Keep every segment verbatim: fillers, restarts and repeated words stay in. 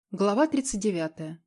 Глава тридцать девятая.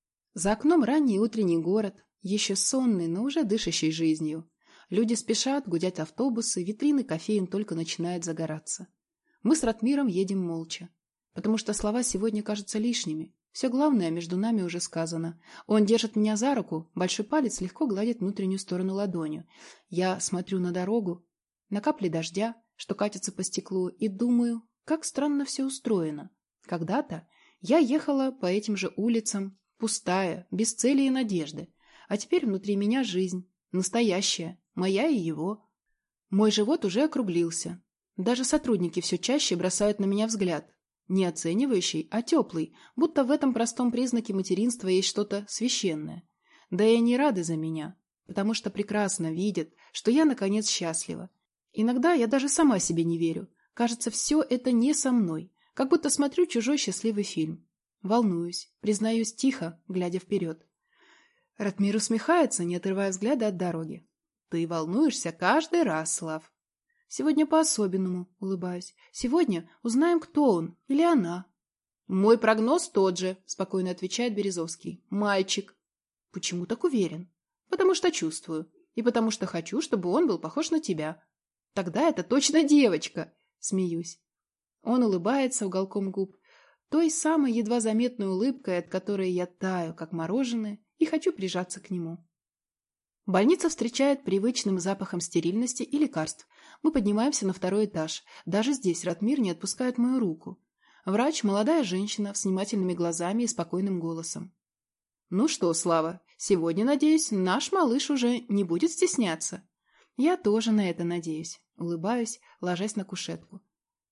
За окном ранний утренний город, еще сонный, но уже дышащий жизнью. Люди спешат, гудят автобусы, витрины кофеен только начинают загораться. Мы с Ратмиром едем молча, потому что слова сегодня кажутся лишними. Все главное между нами уже сказано. Он держит меня за руку, большой палец легко гладит внутреннюю сторону ладонью. Я смотрю на дорогу, на капли дождя, что катятся по стеклу, и думаю, как странно все устроено. Когда-то я ехала по этим же улицам, пустая, без цели и надежды. А теперь внутри меня жизнь, настоящая, моя и его. Мой живот уже округлился. Даже сотрудники все чаще бросают на меня взгляд. Не оценивающий, а теплый, будто в этом простом признаке материнства есть что-то священное. Да и они рады за меня, потому что прекрасно видят, что я, наконец, счастлива. Иногда я даже сама себе не верю. Кажется, все это не со мной. Как будто смотрю чужой счастливый фильм. Волнуюсь, признаюсь тихо, глядя вперед. Ратмир усмехается, не отрывая взгляда от дороги. Ты волнуешься каждый раз, Слав. Сегодня по-особенному, улыбаюсь. Сегодня узнаем, кто он или она. Мой прогноз тот же, спокойно отвечает Березовский. Мальчик. Почему так уверен? Потому что чувствую. И потому что хочу, чтобы он был похож на тебя. Тогда это точно девочка, смеюсь. Он улыбается уголком губ, той самой едва заметной улыбкой, от которой я таю, как мороженое, и хочу прижаться к нему. Больница встречает привычным запахом стерильности и лекарств. Мы поднимаемся на второй этаж. Даже здесь Ратмир не отпускает мою руку. Врач – молодая женщина с внимательными глазами и спокойным голосом. «Ну что, Слава, сегодня, надеюсь, наш малыш уже не будет стесняться?» «Я тоже на это надеюсь», – улыбаюсь, ложась на кушетку.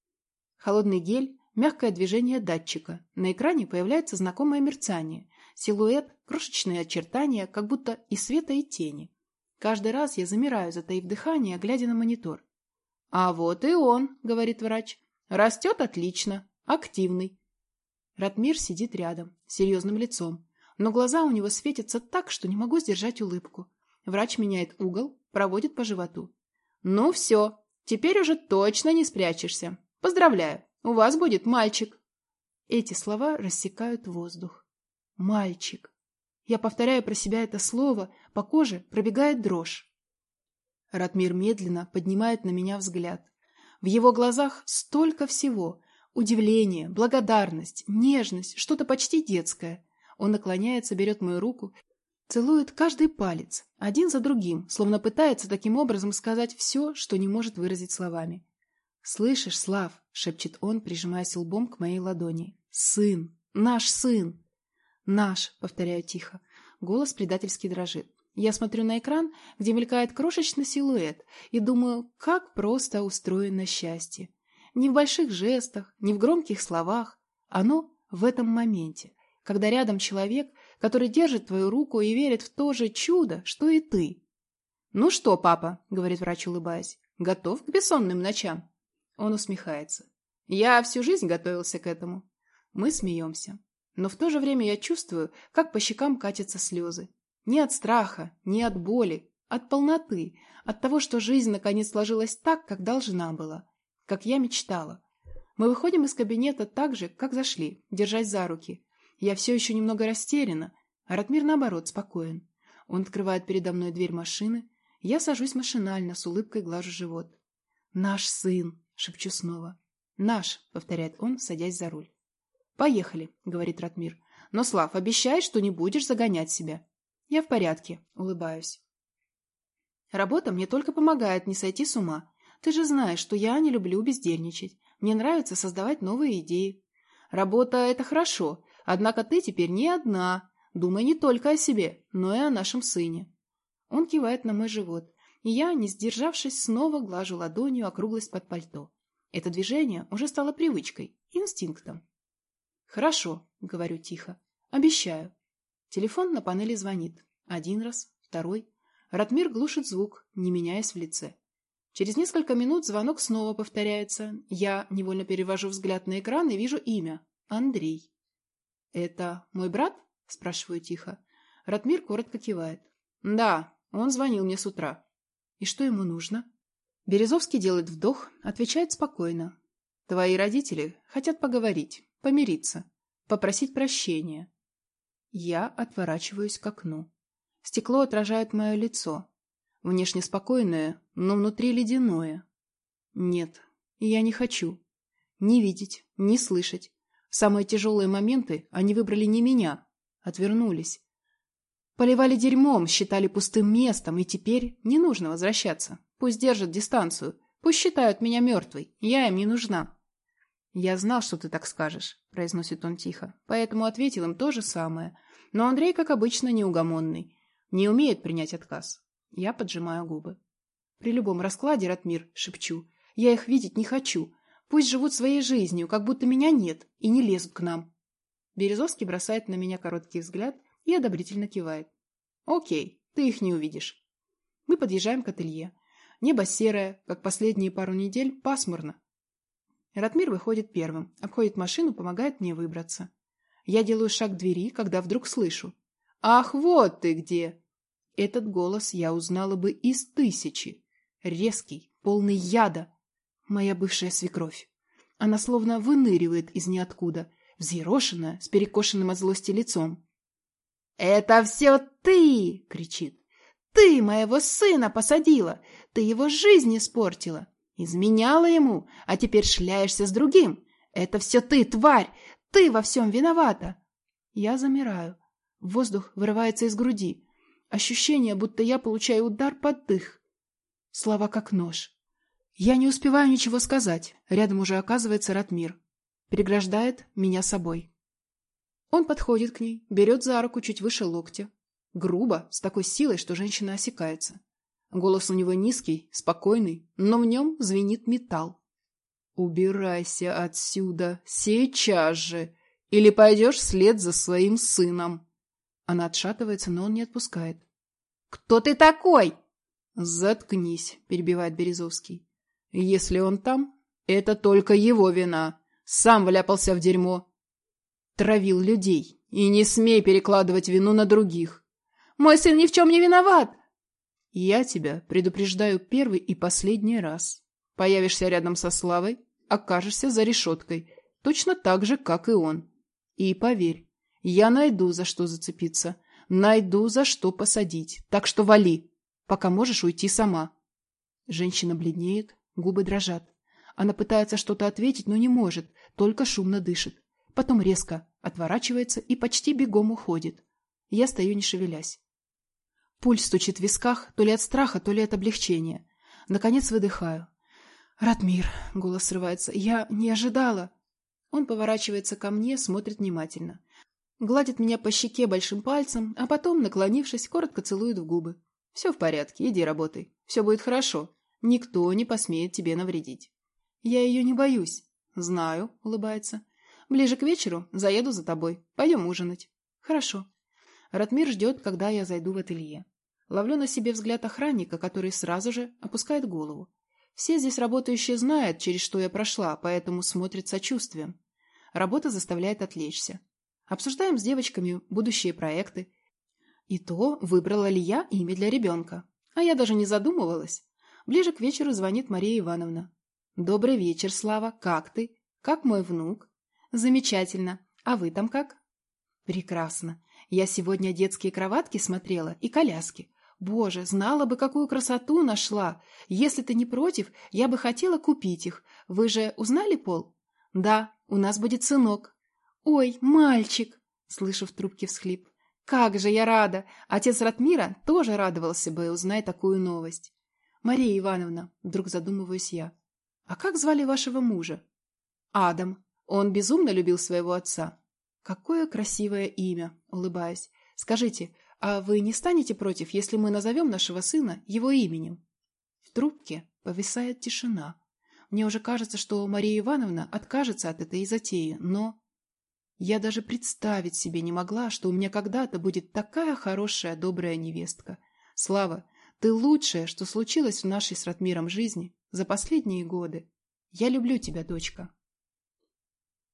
Холодный гель, мягкое движение датчика. На экране появляется знакомое мерцание. Силуэт, крошечные очертания, как будто и света, и тени. Каждый раз я замираю, затаив дыхание, глядя на монитор. «А вот и он», — говорит врач. «Растет отлично, активный». Ратмир сидит рядом, с серьезным лицом. Но глаза у него светятся так, что не могу сдержать улыбку. Врач меняет угол, проводит по животу. «Ну все, теперь уже точно не спрячешься. Поздравляю, у вас будет мальчик». Эти слова рассекают воздух. Мальчик. Я повторяю про себя это слово, по коже пробегает дрожь. Ратмир медленно поднимает на меня взгляд. В его глазах столько всего. Удивление, благодарность, нежность, что-то почти детское. Он наклоняется, берет мою руку, целует каждый палец, один за другим, словно пытается таким образом сказать все, что не может выразить словами. «Слышишь, Слав?» — шепчет он, прижимаясь лбом к моей ладони. «Сын! Наш сын!» «Наш!» — повторяю тихо. Голос предательски дрожит. Я смотрю на экран, где мелькает крошечный силуэт, и думаю, как просто устроено счастье. Не в больших жестах, не в громких словах. Оно в этом моменте, когда рядом человек, который держит твою руку и верит в то же чудо, что и ты. «Ну что, папа?» — говорит врач, улыбаясь. «Готов к бессонным ночам?» Он усмехается. «Я всю жизнь готовился к этому». Мы смеемся. Но в то же время я чувствую, как по щекам катятся слезы. Не от страха, не от боли, от полноты, от того, что жизнь наконец сложилась так, как должна была, как я мечтала. Мы выходим из кабинета так же, как зашли, держась за руки. Я все еще немного растеряна, а Ратмир, наоборот, спокоен. Он открывает передо мной дверь машины. Я сажусь машинально, с улыбкой глажу живот. «Наш сын!» — шепчу снова. «Наш!» — повторяет он, садясь за руль. «Поехали», — говорит Ратмир. «Но, Слав, обещай, что не будешь загонять себя». «Я в порядке», — улыбаюсь. «Работа мне только помогает не сойти с ума. Ты же знаешь, что я не люблю бездельничать. Мне нравится создавать новые идеи. Работа — это хорошо, однако ты теперь не одна. Думай не только о себе, но и о нашем сыне». Он кивает на мой живот, и я, не сдержавшись, снова глажу ладонью округлость под пальто. Это движение уже стало привычкой, инстинктом. «Хорошо», — говорю тихо. «Обещаю». Телефон на панели звонит. Один раз, второй. Ратмир глушит звук, не меняясь в лице. Через несколько минут звонок снова повторяется. Я невольно перевожу взгляд на экран и вижу имя. Андрей. «Это мой брат?» — спрашиваю тихо. Ратмир коротко кивает. «Да, он звонил мне с утра». «И что ему нужно?» Березовский делает вдох, отвечает спокойно. «Твои родители хотят поговорить, помириться. Попросить прощения. Я отворачиваюсь к окну. Стекло отражает мое лицо. Внешне спокойное, но внутри ледяное. Нет, я не хочу. Ни видеть, ни слышать. В самые тяжелые моменты они выбрали не меня. Отвернулись. Поливали дерьмом, считали пустым местом, и теперь не нужно возвращаться. Пусть держат дистанцию. Пусть считают меня мертвой. Я им не нужна. «Я знал, что ты так скажешь», — произносит он тихо, поэтому ответил им то же самое. Но Андрей, как обычно, неугомонный. Не умеет принять отказ. Я поджимаю губы. При любом раскладе, Ратмир, шепчу, я их видеть не хочу. Пусть живут своей жизнью, как будто меня нет, и не лезут к нам. Березовский бросает на меня короткий взгляд и одобрительно кивает. Окей, ты их не увидишь. Мы подъезжаем к ателье. Небо серое, как последние пару недель, пасмурно. Ратмир выходит первым, обходит машину, помогает мне выбраться. Я делаю шаг к двери, когда вдруг слышу. «Ах, вот ты где!» Этот голос я узнала бы из тысячи. Резкий, полный яда. Моя бывшая свекровь. Она словно выныривает из ниоткуда, взъерошенная, с перекошенным от злости лицом. «Это все ты!» — кричит. «Ты моего сына посадила! Ты его жизнь испортила! Изменяла ему, а теперь шляешься с другим! Это все ты, тварь! Ты во всем виновата!» Я замираю. Воздух вырывается из груди. Ощущение, будто я получаю удар под дых. Слова как нож. Я не успеваю ничего сказать. Рядом уже оказывается Ратмир. Переграждает меня собой. Он подходит к ней, берет за руку чуть выше локтя. Грубо, с такой силой, что женщина осекается. Голос у него низкий, спокойный, но в нем звенит металл. «Убирайся отсюда, сейчас же, или пойдешь вслед за своим сыном». Она отшатывается, но он не отпускает. «Кто ты такой?» «Заткнись», — перебивает Березовский. «Если он там, это только его вина. Сам вляпался в дерьмо. Травил людей. И не смей перекладывать вину на других». «Мой сын ни в чем не виноват!» «Я тебя предупреждаю первый и последний раз. Появишься рядом со Славой, окажешься за решеткой, точно так же, как и он. И поверь, я найду, за что зацепиться, найду, за что посадить, так что вали, пока можешь уйти сама». Женщина бледнеет, губы дрожат. Она пытается что-то ответить, но не может, только шумно дышит. Потом резко отворачивается и почти бегом уходит. Я стою, не шевелясь. Пульс стучит в висках, то ли от страха, то ли от облегчения. Наконец выдыхаю. «Ратмир», — голос срывается, — «я не ожидала». Он поворачивается ко мне, смотрит внимательно. Гладит меня по щеке большим пальцем, а потом, наклонившись, коротко целует в губы. «Все в порядке, иди работай. Все будет хорошо. Никто не посмеет тебе навредить». «Я ее не боюсь». «Знаю», — улыбается. «Ближе к вечеру заеду за тобой. Пойдем ужинать». «Хорошо». Ратмир ждет, когда я зайду в ателье. Ловлю на себе взгляд охранника, который сразу же опускает голову. Все здесь работающие знают, через что я прошла, поэтому смотрят с сочувствием. Работа заставляет отвлечься. Обсуждаем с девочками будущие проекты. И то, выбрала ли я имя для ребенка. А я даже не задумывалась. Ближе к вечеру звонит Мария Ивановна. «Добрый вечер, Слава. Как ты? Как мой внук?» «Замечательно. А вы там как?» «Прекрасно. Я сегодня детские кроватки смотрела и коляски. Боже, знала бы, какую красоту нашла. Если ты не против, я бы хотела купить их. Вы же узнали пол?» «Да, у нас будет сынок». «Ой, мальчик!» — слышу в трубке всхлип. «Как же я рада! Отец Ратмира тоже радовался бы, узнай такую новость». «Мария Ивановна», — вдруг задумываюсь я, — «а как звали вашего мужа?» «Адам. Он безумно любил своего отца». «Какое красивое имя!» — улыбаясь. «Скажите, а вы не станете против, если мы назовем нашего сына его именем?» В трубке повисает тишина. Мне уже кажется, что Мария Ивановна откажется от этой затеи, но... Я даже представить себе не могла, что у меня когда-то будет такая хорошая, добрая невестка. Слава, ты лучшее, что случилось в нашей с Ратмиром жизни за последние годы. Я люблю тебя, дочка.